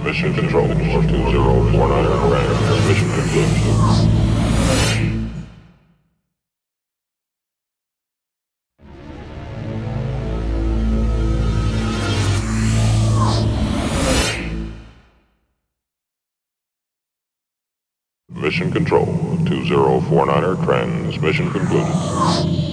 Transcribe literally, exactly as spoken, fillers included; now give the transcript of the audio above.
Mission control for two zero four nine transmission concluded. Mission control two zero four niner transmission concluded.